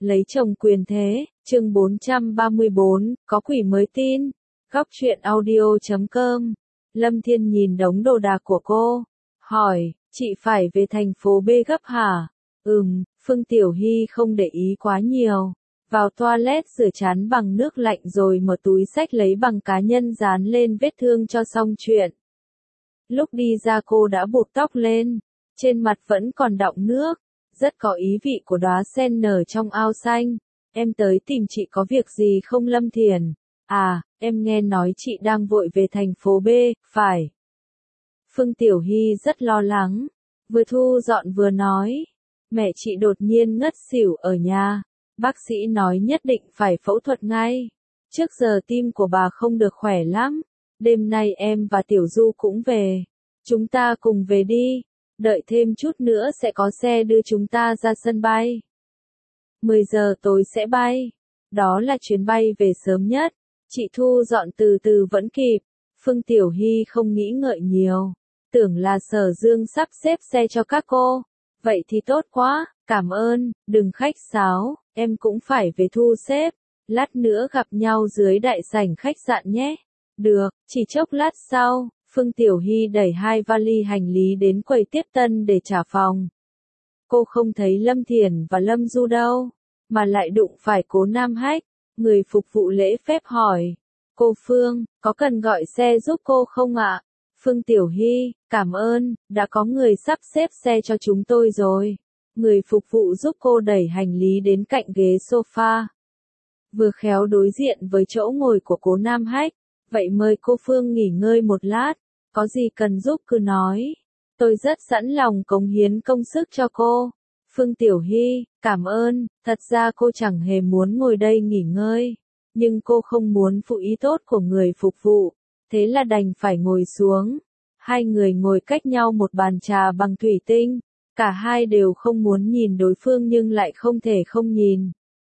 Lấy chồng quyền thế, chương 434, có quỷ mới tin. Góc truyện audio.com. Lâm Thiên nhìn đống đồ đạc của cô, hỏi, chị phải về thành phố B gấp hả? Phương Tiểu Hy không để ý quá nhiều. Vào toilet rửa trán bằng nước lạnh rồi mở túi xách lấy bằng cá nhân dán lên vết thương cho xong chuyện. Lúc đi ra cô đã buộc tóc lên, trên mặt vẫn còn đọng nước, rất có ý vị của đóa sen nở trong ao xanh. Em tới tìm chị có việc gì không Lâm Thiền? À, em nghe nói chị đang vội về thành phố B, phải? Phương Tiểu Hy rất lo lắng, vừa thu dọn vừa nói. Mẹ chị đột nhiên ngất xỉu ở nhà, bác sĩ nói nhất định phải phẫu thuật ngay. Trước giờ tim của bà không được khỏe lắm, đêm nay em và Tiểu Du cũng về. Chúng ta cùng về đi, đợi thêm chút nữa sẽ có xe đưa chúng ta ra sân bay. 10 giờ tối sẽ bay, đó là chuyến bay về sớm nhất, chị thu dọn từ từ vẫn kịp. Phương Tiểu Hy không nghĩ ngợi nhiều, tưởng là Sở Dương sắp xếp xe cho các cô. Vậy thì tốt quá, cảm ơn, đừng khách sáo, em cũng phải về thu xếp. Lát nữa gặp nhau dưới đại sảnh khách sạn nhé. Được, chỉ chốc lát sau, Phương Tiểu Hy đẩy 2 vali hành lý đến quầy tiếp tân để trả phòng. Cô không thấy Lâm Thiền và Lâm Du đâu, mà lại đụng phải Cố Nam Hách, người phục vụ lễ phép hỏi. Cô Phương, có cần gọi xe giúp cô không ạ? Phương Tiểu Hy, cảm ơn, đã có người sắp xếp xe cho chúng tôi rồi. Người phục vụ giúp cô đẩy hành lý đến cạnh ghế sofa. Vừa khéo đối diện với chỗ ngồi của Cố Nam Hách, vậy mời cô Phương nghỉ ngơi một lát, có gì cần giúp cứ nói. Tôi rất sẵn lòng cống hiến công sức cho cô. Phương Tiểu Hy, cảm ơn, thật ra cô chẳng hề muốn ngồi đây nghỉ ngơi, nhưng cô không muốn phụ ý tốt của người phục vụ, thế là đành phải ngồi xuống. Hai người ngồi cách nhau một bàn trà bằng thủy tinh, cả hai đều không muốn nhìn đối phương nhưng lại không thể không nhìn.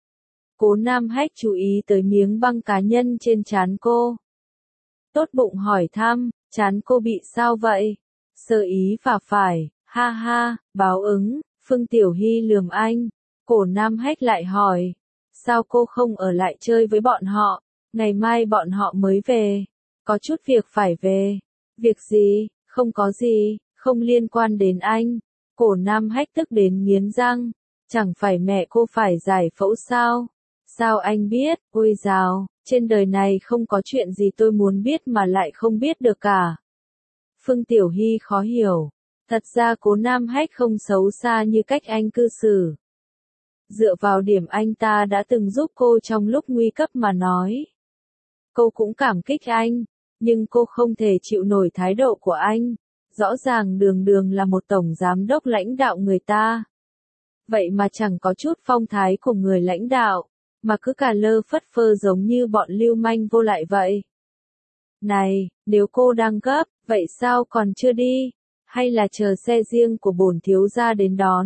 Cố Nam Hách chú ý tới miếng băng cá nhân trên trán cô. Tốt bụng hỏi thăm, trán cô bị sao vậy? Sơ ý và phải, ha ha, báo ứng. Phương Tiểu Hy lườm anh. Cố Nam Hách lại hỏi, sao cô không ở lại chơi với bọn họ? Ngày mai bọn họ mới về. Có chút việc phải về. Việc gì? Không có gì, không liên quan đến anh. Cố Nam Hách tức đến nghiến răng. Chẳng phải mẹ cô phải giải phẫu sao? Sao anh biết? Ôi dào, trên đời này không có chuyện gì tôi muốn biết mà lại không biết được cả. Phương Tiểu Hy khó hiểu. Thật ra Cố Nam Hách không xấu xa như cách anh cư xử. Dựa vào điểm anh ta đã từng giúp cô trong lúc nguy cấp mà nói. Cô cũng cảm kích anh, nhưng cô không thể chịu nổi thái độ của anh. Rõ ràng đường đường là một tổng giám đốc lãnh đạo người ta. Vậy mà chẳng có chút phong thái của người lãnh đạo, mà cứ cà lơ phất phơ giống như bọn lưu manh vô lại vậy. Này, nếu cô đang gấp, vậy sao còn chưa đi? Hay là chờ xe riêng của bổn thiếu gia đến đón?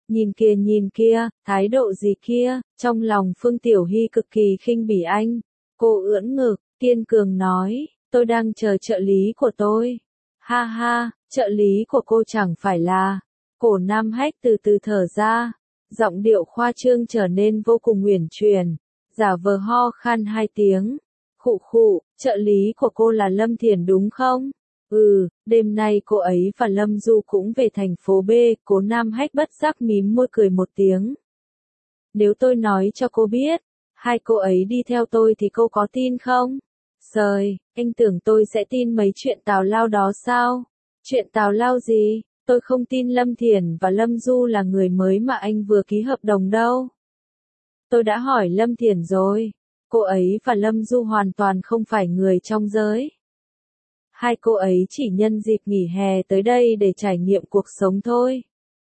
Nhìn kia, thái độ gì kia? Trong lòng Phương Tiểu Hy cực kỳ khinh bỉ anh. Cô ưỡn ngực, kiên cường nói, tôi đang chờ trợ lý của tôi. Ha ha, trợ lý của cô chẳng phải là... Cố Nam Hách từ từ thở ra, giọng điệu khoa trương trở nên vô cùng uyển chuyển, giả vờ ho khan 2 tiếng. Khụ khụ, trợ lý của cô là Lâm Thiền đúng không? Đêm nay cô ấy và Lâm Du cũng về thành phố B. Cố Nam Hách bất giác mím môi cười một tiếng. Nếu tôi nói cho cô biết, hai cô ấy đi theo tôi thì cô có tin không? Trời, anh tưởng tôi sẽ tin mấy chuyện tào lao đó sao? Chuyện tào lao gì? Tôi không tin Lâm Thiền và Lâm Du là người mới mà anh vừa ký hợp đồng đâu. Tôi đã hỏi Lâm Thiền rồi, cô ấy và Lâm Du hoàn toàn không phải người trong giới. Hai cô ấy chỉ nhân dịp nghỉ hè tới đây để trải nghiệm cuộc sống thôi.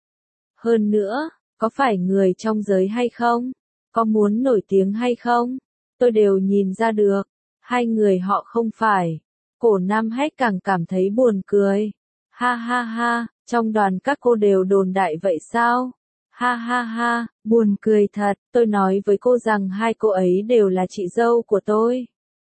Hơn nữa, có phải người trong giới hay không? Có muốn nổi tiếng hay không? Tôi đều nhìn ra được. Hai người họ không phải. Cố Nam Hách càng cảm thấy buồn cười. Ha ha ha, trong đoàn các cô đều đồn đại vậy sao? Ha ha ha, buồn cười thật. Tôi nói với cô rằng hai cô ấy đều là chị dâu của tôi.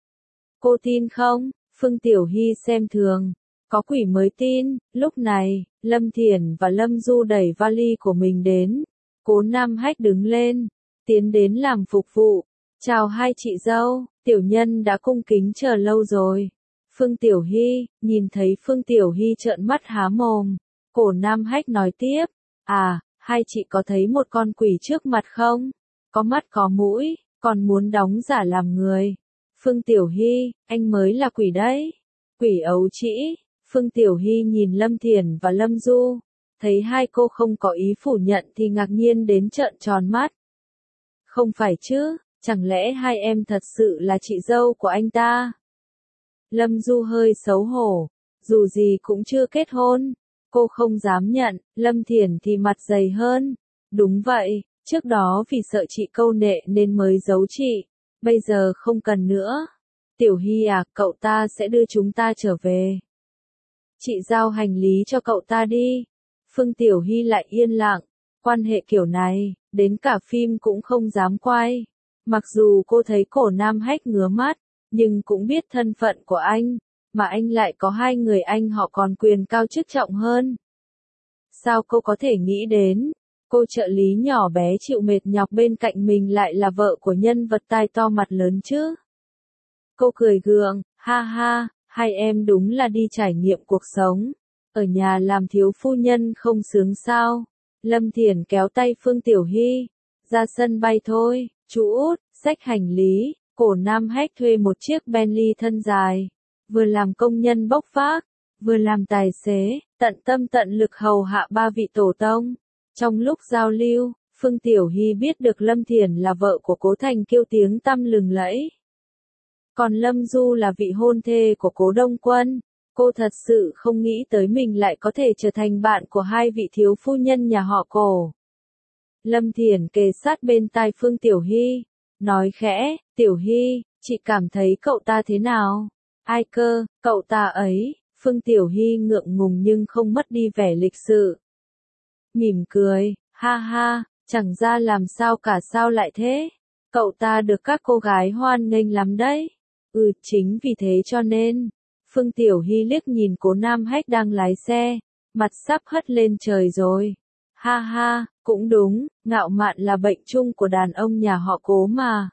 Cô tin không? Phương Tiểu Hy xem thường. Có quỷ mới tin. Lúc này, Lâm Thiền và Lâm Du đẩy vali của mình đến. Cố Nam Hách đứng lên. tiến đến làm phục vụ. Chào hai chị dâu, tiểu nhân đã cung kính chờ lâu rồi. Phương Tiểu Hy, nhìn thấy Phương Tiểu Hy trợn mắt há mồm. Cổ Nam Hách nói tiếp, à, hai chị có thấy một con quỷ trước mặt không? Có mắt có mũi, còn muốn đóng giả làm người. Phương Tiểu Hy, anh mới là quỷ đấy. Quỷ ấu trĩ. Phương Tiểu Hy nhìn Lâm Thiển và Lâm Du. Thấy hai cô không có ý phủ nhận thì ngạc nhiên đến trợn tròn mắt. Không phải chứ, chẳng lẽ hai em thật sự là chị dâu của anh ta? Lâm Du hơi xấu hổ, dù gì cũng chưa kết hôn. Cô không dám nhận, Lâm Thiển thì mặt dày hơn. Đúng vậy, trước đó vì sợ chị câu nệ nên mới giấu chị, bây giờ không cần nữa. Tiểu Hy à, cậu ta sẽ đưa chúng ta trở về. Chị giao hành lý cho cậu ta đi. Phương Tiểu Hy lại yên lặng, quan hệ kiểu này, đến cả phim cũng không dám quay. Mặc dù cô thấy Cổ Nam Hách ngứa mắt, nhưng cũng biết thân phận của anh, mà anh lại có hai người anh họ còn quyền cao chức trọng hơn. Sao cô có thể nghĩ đến, cô trợ lý nhỏ bé chịu mệt nhọc bên cạnh mình lại là vợ của nhân vật tai to mặt lớn chứ? Cô cười gượng, ha ha, hai em đúng là đi trải nghiệm cuộc sống. Ở nhà làm thiếu phu nhân không sướng sao? Lâm Thiển kéo tay Phương Tiểu Hy. Ra sân bay thôi, chú út, xách hành lý. Cổ Nam Hách thuê một chiếc Bentley thân dài. Vừa làm công nhân bốc vác, vừa làm tài xế, tận tâm tận lực hầu hạ ba vị tổ tông. Trong lúc giao lưu, Phương Tiểu Hy biết được Lâm Thiển là vợ của Cố Thành Kiêu tiếng tăm lừng lẫy. Còn Lâm Du là vị hôn thê của Cố Đông Quân. Cô thật sự không nghĩ tới mình lại có thể trở thành bạn của hai vị thiếu phu nhân nhà họ Cổ. Lâm Thiển kề sát bên tai Phương Tiểu Hy, nói khẽ, Tiểu Hy, chị cảm thấy cậu ta thế nào? Ai cơ, cậu ta ấy, Phương Tiểu Hy ngượng ngùng nhưng không mất đi vẻ lịch sự. Mỉm cười, ha ha, chẳng ra làm sao cả, sao lại thế? Cậu ta được các cô gái hoan nghênh lắm đấy. Chính vì thế cho nên. Phương Tiểu Hy liếc nhìn Cố Nam Hách đang lái xe, mặt sắp hất lên trời rồi. Ha ha, cũng đúng, ngạo mạn là bệnh chung của đàn ông nhà họ Cố mà.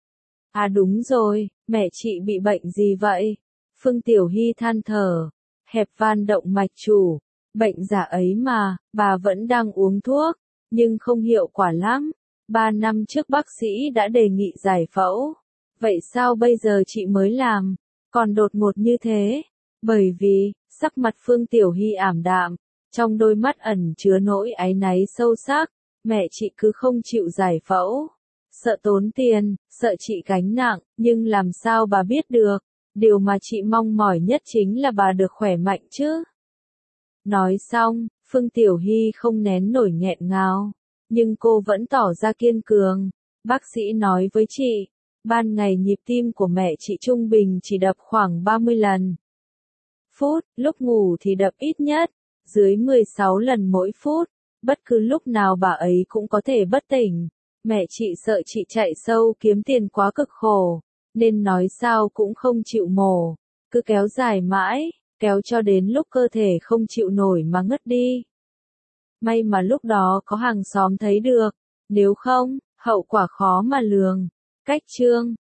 À đúng rồi, mẹ chị bị bệnh gì vậy? Phương Tiểu Hy than thở, hẹp van động mạch chủ, bệnh giả ấy mà, bà vẫn đang uống thuốc, nhưng không hiệu quả lắm. 3 năm trước bác sĩ đã đề nghị giải phẫu. Vậy sao bây giờ chị mới làm? Còn đột ngột như thế? Bởi vì, sắc mặt Phương Tiểu Hy ảm đạm, trong đôi mắt ẩn chứa nỗi áy náy sâu sắc, mẹ chị cứ không chịu giải phẫu. Sợ tốn tiền, sợ chị gánh nặng, nhưng làm sao bà biết được, điều mà chị mong mỏi nhất chính là bà được khỏe mạnh chứ. Nói xong, Phương Tiểu Hy không nén nổi nghẹn ngào, nhưng cô vẫn tỏ ra kiên cường. Bác sĩ nói với chị, ban ngày nhịp tim của mẹ chị trung bình chỉ đập khoảng 30 lần. Lúc ngủ thì đập ít nhất, dưới 16 lần mỗi phút, bất cứ lúc nào bà ấy cũng có thể bất tỉnh. Mẹ chị sợ chị chạy sâu kiếm tiền quá cực khổ, nên nói sao cũng không chịu mổ, cứ kéo dài mãi, kéo cho đến lúc cơ thể không chịu nổi mà ngất đi. May mà lúc đó có hàng xóm thấy được, nếu không, hậu quả khó mà lường. Cách chương